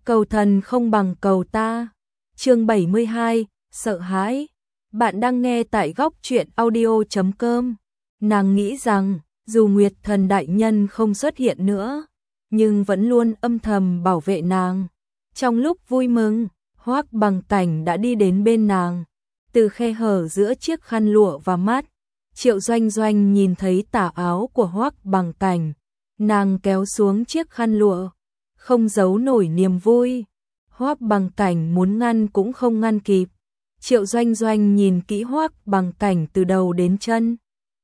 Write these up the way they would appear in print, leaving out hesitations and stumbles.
cầu thần không bằng cầu ta. Chương 72, sợ hãi. Bạn đang nghe tại góc truyện audio.com. Nàng nghĩ rằng, dù Nguyệt Thần đại nhân không xuất hiện nữa, nhưng vẫn luôn âm thầm bảo vệ nàng. Trong lúc vui mừng, Hoắc Bằng Cảnh đã đi đến bên nàng, từ khe hở giữa chiếc khăn lụa và mắt. Triệu Doanh Doanh nhìn thấy tà áo của Hoắc Bằng Cảnh, nàng kéo xuống chiếc khăn lụa, không giấu nổi niềm vui. Hoắc Bằng Cảnh muốn ngăn cũng không ngăn kịp. Triệu Doanh Doanh nhìn kỹ Hoắc Bằng Cảnh từ đầu đến chân,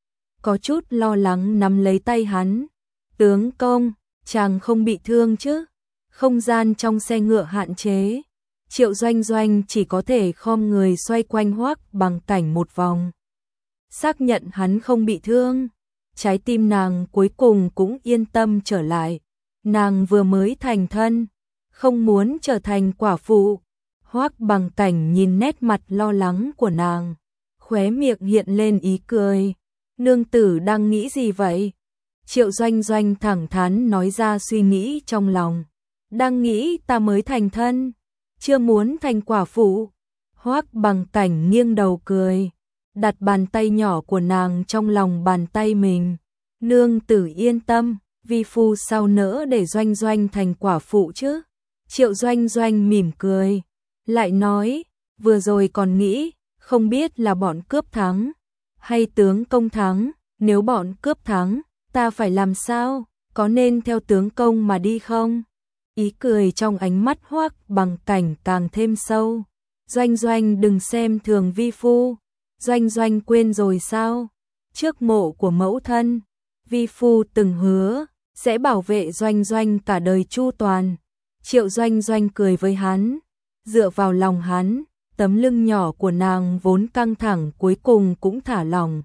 có chút lo lắng nắm lấy tay hắn. Tướng công, chàng không bị thương chứ? Không gian trong xe ngựa hạn chế, Triệu Doanh Doanh chỉ có thể khom người xoay quanh Hoắc Bằng Cảnh một vòng, xác nhận hắn không bị thương. Trái tim nàng cuối cùng cũng yên tâm trở lại. Nàng vừa mới thành thân, không muốn trở thành quả phụ. Hoắc Bằng Cảnh nhìn nét mặt lo lắng của nàng, khóe miệng hiện lên ý cười. Nương tử đang nghĩ gì vậy? Triệu Doanh Doanh thẳng thắn nói ra suy nghĩ trong lòng. Đang nghĩ ta mới thành thân, chưa muốn thành quả phụ. Hoắc Bằng Cảnh nghiêng đầu cười, đặt bàn tay nhỏ của nàng trong lòng bàn tay mình. Nương tử yên tâm, vi phu sao nỡ để Doanh Doanh thành quả phụ chứ? Triệu Doanh Doanh mỉm cười, lại nói, vừa rồi còn nghĩ, không biết là bọn cướp thắng, hay tướng công thắng, nếu bọn cướp thắng, ta phải làm sao, có nên theo tướng công mà đi không? Ý cười trong ánh mắt Hoắc Bằng Cảnh càng thêm sâu. Doanh Doanh đừng xem thường vi phu. Doanh Doanh quên rồi sao? Trước mộ của mẫu thân, vi phu từng hứa sẽ bảo vệ Doanh Doanh cả đời chu toàn. Triệu Doanh Doanh cười với hắn, dựa vào lòng hắn, tấm lưng nhỏ của nàng vốn căng thẳng cuối cùng cũng thả lỏng.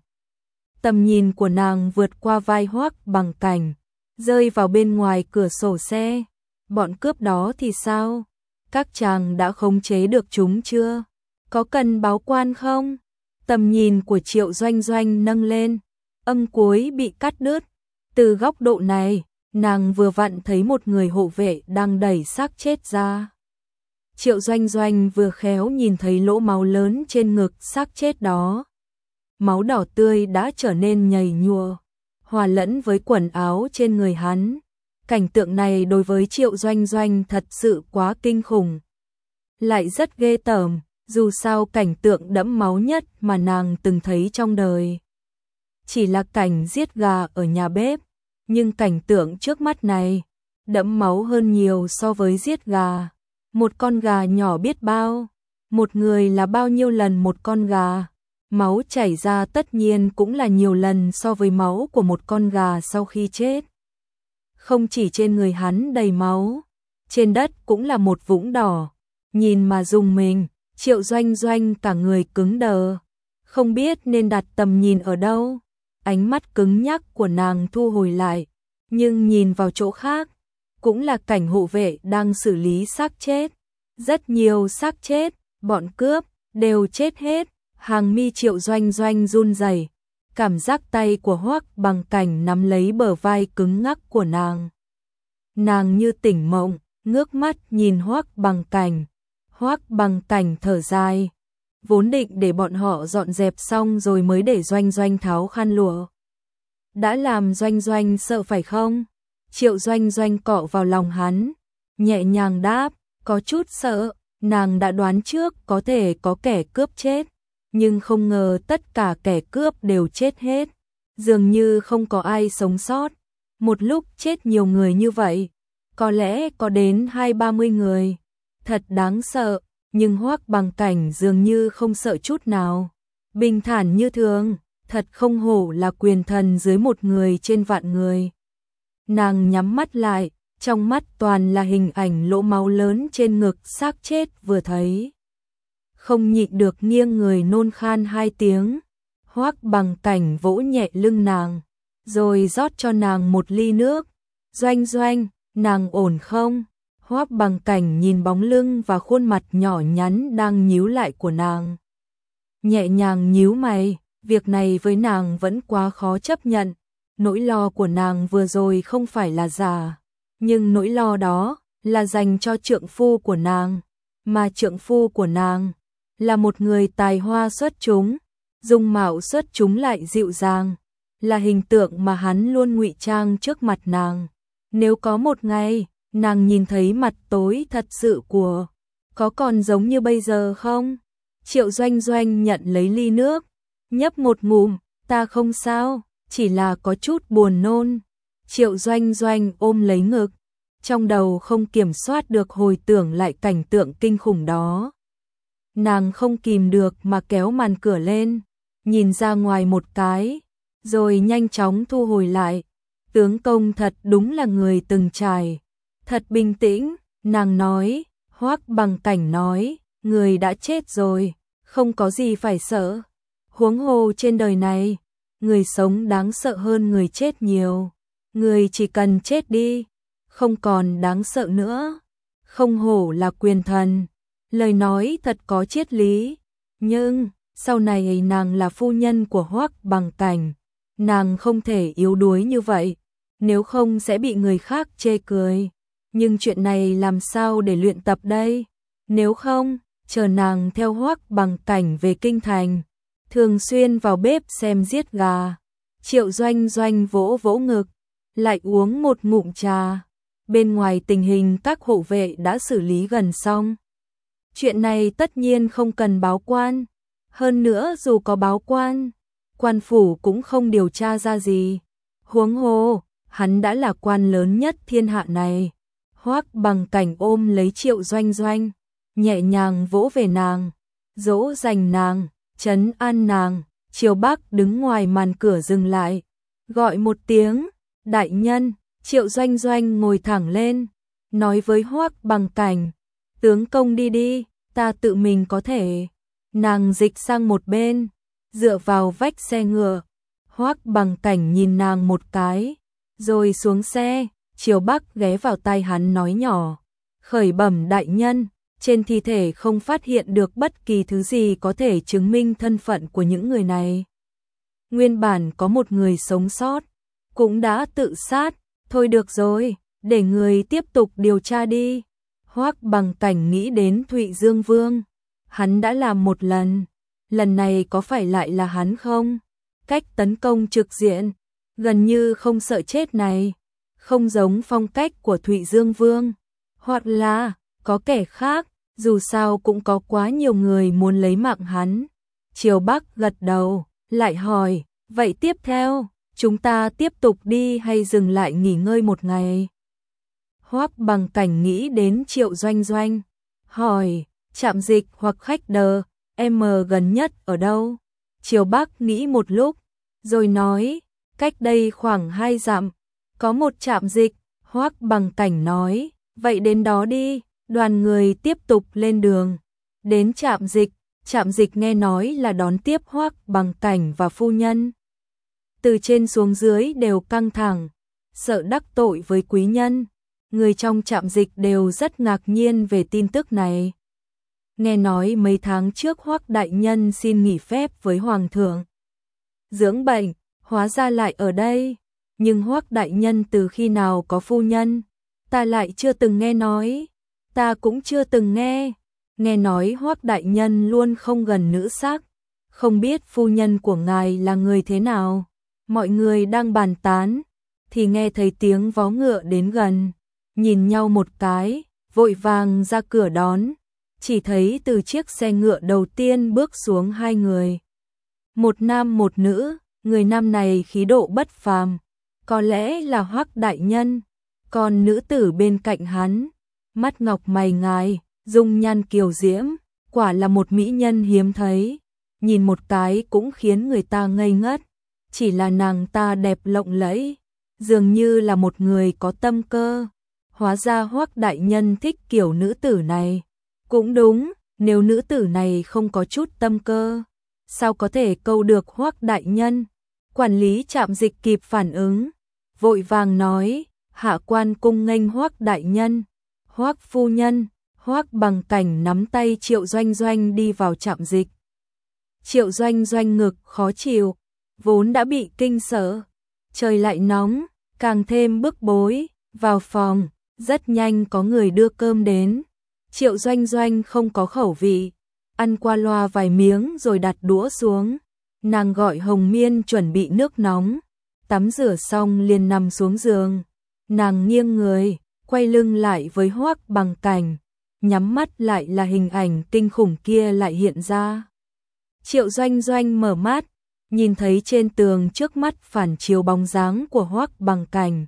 Tầm nhìn của nàng vượt qua vai Hoắc Bằng Cảnh, rơi vào bên ngoài cửa sổ xe. Bọn cướp đó thì sao? Các chàng đã khống chế được chúng chưa? Có cần báo quan không? Tầm nhìn của Triệu Doanh Doanh nâng lên, âm cuối bị cắt đứt. Từ góc độ này, nàng vừa vặn thấy một người hộ vệ đang đẩy xác chết ra. Triệu Doanh Doanh vừa khéo nhìn thấy lỗ máu lớn trên ngực xác chết đó. Máu đỏ tươi đã trở nên nhầy nhụa, hòa lẫn với quần áo trên người hắn. Cảnh tượng này đối với Triệu Doanh Doanh thật sự quá kinh khủng, lại rất ghê tởm. Dù sao cảnh tượng đẫm máu nhất mà nàng từng thấy trong đời chỉ là cảnh giết gà ở nhà bếp, nhưng cảnh tượng trước mắt này đẫm máu hơn nhiều so với giết gà. Một con gà nhỏ biết bao, một người là bao nhiêu lần một con gà. Máu chảy ra tất nhiên cũng là nhiều lần so với máu của một con gà sau khi chết. Không chỉ trên người hắn đầy máu, trên đất cũng là một vũng đỏ. Nhìn mà rùng mình, Triệu Doanh Doanh cả người cứng đờ, không biết nên đặt tầm nhìn ở đâu. Ánh mắt cứng nhắc của nàng thu hồi lại, nhưng nhìn vào chỗ khác, cũng là cảnh hộ vệ đang xử lý xác chết. Rất nhiều xác chết, bọn cướp đều chết hết. Hàng mi Triệu Doanh Doanh run rẩy, cảm giác tay của Hoắc Bằng Cảnh nắm lấy bờ vai cứng ngắc của nàng. Nàng như tỉnh mộng, ngước mắt nhìn Hoắc Bằng Cảnh. Hoắc Bằng Cảnh thở dài, vốn định để bọn họ dọn dẹp xong rồi mới để Doanh Doanh tháo khăn lụa. Đã làm Doanh Doanh sợ phải không? Triệu Doanh Doanh cọ vào lòng hắn, nhẹ nhàng đáp, có chút sợ. Nàng đã đoán trước có thể có kẻ cướp chết, nhưng không ngờ tất cả kẻ cướp đều chết hết. Dường như không có ai sống sót. Một lúc chết nhiều người như vậy, có lẽ có đến 20-30 người. Thật đáng sợ, nhưng Hoắc Bằng Cảnh dường như không sợ chút nào. Bình thản như thường, thật không hổ là quyền thần dưới một người trên vạn người. Nàng nhắm mắt lại, trong mắt toàn là hình ảnh lỗ máu lớn trên ngực xác chết vừa thấy. Không nhịn được nghiêng người nôn khan 2 tiếng. Hoắc Bằng Cảnh vỗ nhẹ lưng nàng, rồi rót cho nàng một ly nước. Doanh Doanh, nàng ổn không? Hoắc Bằng Cảnh nhìn bóng lưng và khuôn mặt nhỏ nhắn đang nhíu lại của nàng, nhẹ nhàng nhíu mày. Việc này với nàng vẫn quá khó chấp nhận. Nỗi lo của nàng vừa rồi không phải là giả, nhưng nỗi lo đó là dành cho trượng phu của nàng, mà trượng phu của nàng là một người tài hoa xuất chúng, dung mạo xuất chúng lại dịu dàng, là hình tượng mà hắn luôn ngụy trang trước mặt nàng. Nếu có một ngày, nàng nhìn thấy mặt tối thật sự của, có còn giống như bây giờ không? Triệu Doanh Doanh nhận lấy ly nước, nhấp một ngụm, ta không sao, chỉ là có chút buồn nôn. Triệu Doanh Doanh ôm lấy ngực, trong đầu không kiểm soát được hồi tưởng lại cảnh tượng kinh khủng đó. Nàng không kìm được mà kéo màn cửa lên, nhìn ra ngoài một cái, rồi nhanh chóng thu hồi lại. Tướng công thật đúng là người từng trải, thật bình tĩnh, nàng nói. Hoắc Bằng Cảnh nói, người đã chết rồi, không có gì phải sợ. Huống hồ trên đời này, người sống đáng sợ hơn người chết nhiều. Người chỉ cần chết đi, không còn đáng sợ nữa. Không hổ là quyền thần, lời nói thật có triết lý. Nhưng, sau này nàng là phu nhân của Hoắc Bằng Cảnh, nàng không thể yếu đuối như vậy, nếu không sẽ bị người khác chê cười. Nhưng chuyện này làm sao để luyện tập đây? Nếu không, chờ nàng theo Hoắc Bằng Cảnh về kinh thành, thường xuyên vào bếp xem giết gà. Triệu Doanh Doanh vỗ vỗ ngực, lại uống một ngụm trà. Bên ngoài tình hình các hộ vệ đã xử lý gần xong. Chuyện này tất nhiên không cần báo quan. Hơn nữa dù có báo quan, quan phủ cũng không điều tra ra gì. Huống hồ, hắn đã là quan lớn nhất thiên hạ này. Hoắc Bằng Cảnh ôm lấy Triệu Doanh Doanh, nhẹ nhàng vỗ về nàng, dỗ dành nàng, trấn an nàng. Triều Bắc đứng ngoài màn cửa dừng lại, gọi một tiếng, đại nhân. Triệu Doanh Doanh ngồi thẳng lên, nói với Hoắc Bằng Cảnh, tướng công đi đi, ta tự mình có thể. Nàng dịch sang một bên, dựa vào vách xe ngựa. Hoắc Bằng Cảnh nhìn nàng một cái, rồi xuống xe. Triều Bắc ghé vào tai hắn nói nhỏ, khởi bẩm đại nhân, trên thi thể không phát hiện được bất kỳ thứ gì có thể chứng minh thân phận của những người này. Nguyên bản có một người sống sót, cũng đã tự sát. Thôi được rồi, để người tiếp tục điều tra đi. Hoắc Bằng Cảnh nghĩ đến Thụy Dương Vương, hắn đã làm một lần này có phải lại là hắn không? Cách tấn công trực diện, gần như không sợ chết này, không giống phong cách của Thụy Dương Vương. Hoặc là, có kẻ khác, dù sao cũng có quá nhiều người muốn lấy mạng hắn. Triều Bắc gật đầu, lại hỏi, vậy tiếp theo, chúng ta tiếp tục đi hay dừng lại nghỉ ngơi một ngày? Hoắc Bằng Cảnh nghĩ đến Triệu Doanh Doanh, hỏi, trạm dịch hoặc khách đờ, em gần nhất ở đâu? Triều Bắc nghĩ một lúc, rồi nói, cách đây khoảng 2 dặm, có một trạm dịch. Hoắc Bằng Cảnh nói, vậy đến đó đi. Đoàn người tiếp tục lên đường, đến trạm dịch nghe nói là đón tiếp Hoắc Bằng Cảnh và phu nhân. Từ trên xuống dưới đều căng thẳng, sợ đắc tội với quý nhân. Người trong trạm dịch đều rất ngạc nhiên về tin tức này. Nghe nói mấy tháng trước Hoắc đại nhân xin nghỉ phép với hoàng thượng dưỡng bệnh, hóa ra lại ở đây. Nhưng Hoắc đại nhân từ khi nào có phu nhân? Ta lại chưa từng nghe nói. Ta cũng chưa từng nghe. Nghe nói Hoắc đại nhân luôn không gần nữ sắc. Không biết phu nhân của ngài là người thế nào? Mọi người đang bàn tán, thì nghe thấy tiếng vó ngựa đến gần. Nhìn nhau một cái, vội vàng ra cửa đón. Chỉ thấy từ chiếc xe ngựa đầu tiên bước xuống 2 người. Một nam một nữ, người nam này khí độ bất phàm, có lẽ là Hoắc đại nhân. Còn nữ tử bên cạnh hắn, mắt ngọc mày ngài, dung nhan kiều diễm, quả là một mỹ nhân hiếm thấy. Nhìn một cái cũng khiến người ta ngây ngất. Chỉ là nàng ta đẹp lộng lẫy, dường như là một người có tâm cơ. Hóa ra Hoắc đại nhân thích kiểu nữ tử này. Cũng đúng, nếu nữ tử này không có chút tâm cơ, sao có thể câu được Hoắc đại nhân? Quản lý trạm dịch kịp phản ứng, vội vàng nói, hạ quan cung nghênh Hoắc đại nhân. Hoắc phu nhân. Hoắc Bằng Cảnh nắm tay Triệu Doanh Doanh đi vào trạm dịch. Triệu Doanh Doanh ngực khó chịu, vốn đã bị kinh sợ, trời lại nóng, càng thêm bức bối. Vào phòng, Rất nhanh có người đưa cơm đến. Triệu Doanh Doanh không có khẩu vị, ăn qua loa vài miếng rồi đặt đũa xuống. Nàng gọi Hồng Miên chuẩn bị nước nóng, tắm rửa xong liền nằm xuống giường. Nàng nghiêng người, quay lưng lại với Hoắc Bằng Cảnh, nhắm mắt lại là hình ảnh kinh khủng kia lại hiện ra. Triệu Doanh Doanh mở mắt, nhìn thấy trên tường trước mắt phản chiếu bóng dáng của Hoắc Bằng Cảnh.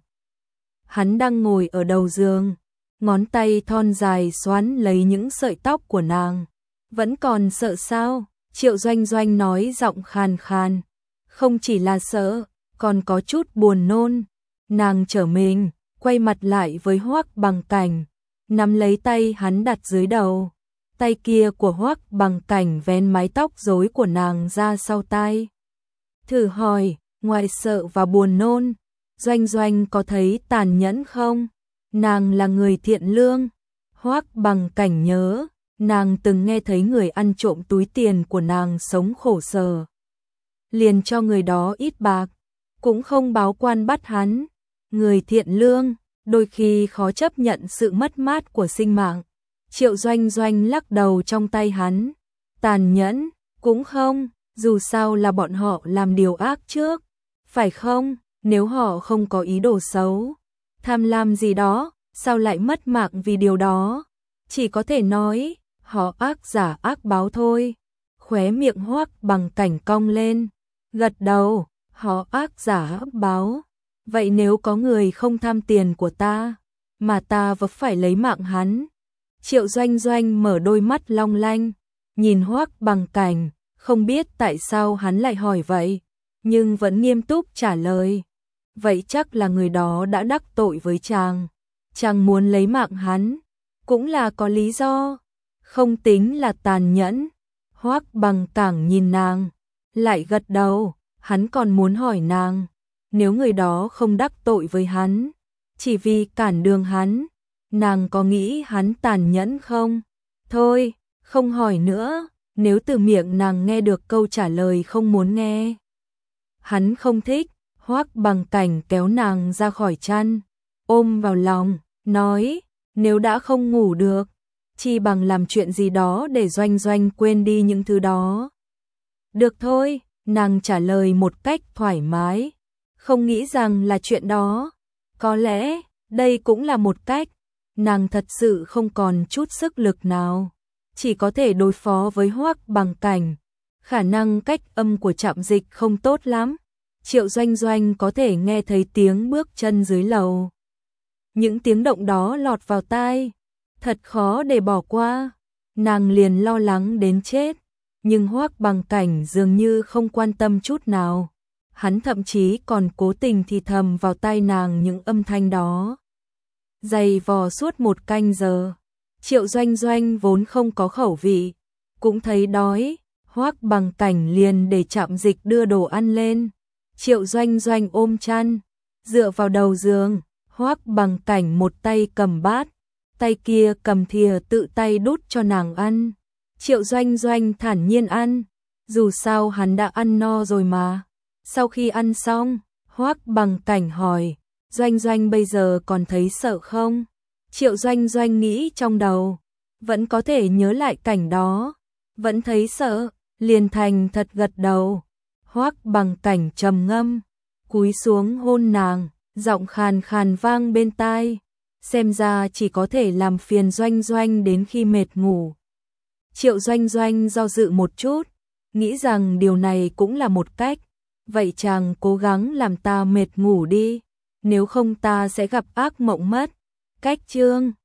Hắn đang ngồi ở đầu giường, ngón tay thon dài xoắn lấy những sợi tóc của nàng. Vẫn còn sợ sao? Triệu Doanh Doanh nói giọng khàn khàn. Không chỉ là sợ, còn có chút buồn nôn. Nàng trở mình, quay mặt lại với Hoắc Bằng Cảnh, nắm lấy tay hắn đặt dưới đầu. Tay kia của Hoắc Bằng Cảnh vén mái tóc rối của nàng ra sau tai. Thử hỏi, ngoài sợ và buồn nôn, Doanh Doanh có thấy tàn nhẫn không? Nàng là người thiện lương. Hoắc Bằng Cảnh nhớ, nàng từng nghe thấy người ăn trộm túi tiền của nàng sống khổ sở. Liền cho người đó ít bạc, cũng không báo quan bắt hắn. Người thiện lương, đôi khi khó chấp nhận sự mất mát của sinh mạng. Triệu Doanh Doanh lắc đầu trong tay hắn. Tàn nhẫn, cũng không, dù sao là bọn họ làm điều ác trước. Phải không, nếu họ không có ý đồ xấu, tham lam gì đó, sao lại mất mạng vì điều đó? Chỉ có thể nói, họ ác giả ác báo thôi. Khóe miệng Hoắc Bằng Cảnh cong lên, gật đầu, họ ác giả ác báo. Vậy nếu có người không tham tiền của ta, mà ta vẫn phải lấy mạng hắn? Triệu Doanh Doanh mở đôi mắt long lanh, nhìn Hoắc Bằng Cảnh, không biết tại sao hắn lại hỏi vậy, nhưng vẫn nghiêm túc trả lời. Vậy chắc là người đó đã đắc tội với chàng. Chàng muốn lấy mạng hắn, cũng là có lý do, không tính là tàn nhẫn. Hoắc Bằng Cảnh nhìn nàng, lại gật đầu, hắn còn muốn hỏi nàng, nếu người đó không đắc tội với hắn, chỉ vì cản đường hắn, nàng có nghĩ hắn tàn nhẫn không? Thôi, không hỏi nữa, nếu từ miệng nàng nghe được câu trả lời không muốn nghe. Hắn không thích. Hoắc Bằng Cảnh kéo nàng ra khỏi chăn, ôm vào lòng, nói, nếu đã không ngủ được, chi bằng làm chuyện gì đó để Doanh Doanh quên đi những thứ đó. Được thôi, nàng trả lời một cách thoải mái, không nghĩ rằng là chuyện đó. Có lẽ, đây cũng là một cách. Nàng thật sự không còn chút sức lực nào, chỉ có thể đối phó với Hoắc Bằng Cảnh. Khả năng cách âm của trạm dịch không tốt lắm. Triệu Doanh Doanh có thể nghe thấy tiếng bước chân dưới lầu. Những tiếng động đó lọt vào tai, thật khó để bỏ qua. Nàng liền lo lắng đến chết, nhưng Hoắc Bằng Cảnh dường như không quan tâm chút nào. Hắn thậm chí còn cố tình thì thầm vào tai nàng những âm thanh đó. Dày vò suốt một canh giờ. Triệu Doanh Doanh vốn không có khẩu vị, cũng thấy đói. Hoắc Bằng Cảnh liền để trạm dịch đưa đồ ăn lên. Triệu Doanh Doanh ôm chăn, dựa vào đầu giường. Hoắc Bằng Cảnh một tay cầm bát, tay kia cầm thìa tự tay đút cho nàng ăn. Triệu Doanh Doanh thản nhiên ăn, dù sao hắn đã ăn no rồi mà. Sau khi ăn xong, Hoắc Bằng Cảnh hỏi, Doanh Doanh bây giờ còn thấy sợ không? Triệu Doanh Doanh nghĩ trong đầu, vẫn có thể nhớ lại cảnh đó, vẫn thấy sợ, liền thành thật gật đầu. Hoắc Bằng Cảnh trầm ngâm, cúi xuống hôn nàng, giọng khàn khàn vang bên tai, xem ra chỉ có thể làm phiền Doanh Doanh đến khi mệt ngủ. Triệu Doanh Doanh do dự một chút, nghĩ rằng điều này cũng là một cách. Vậy chàng cố gắng làm ta mệt ngủ đi, nếu không ta sẽ gặp ác mộng mất. Cách chương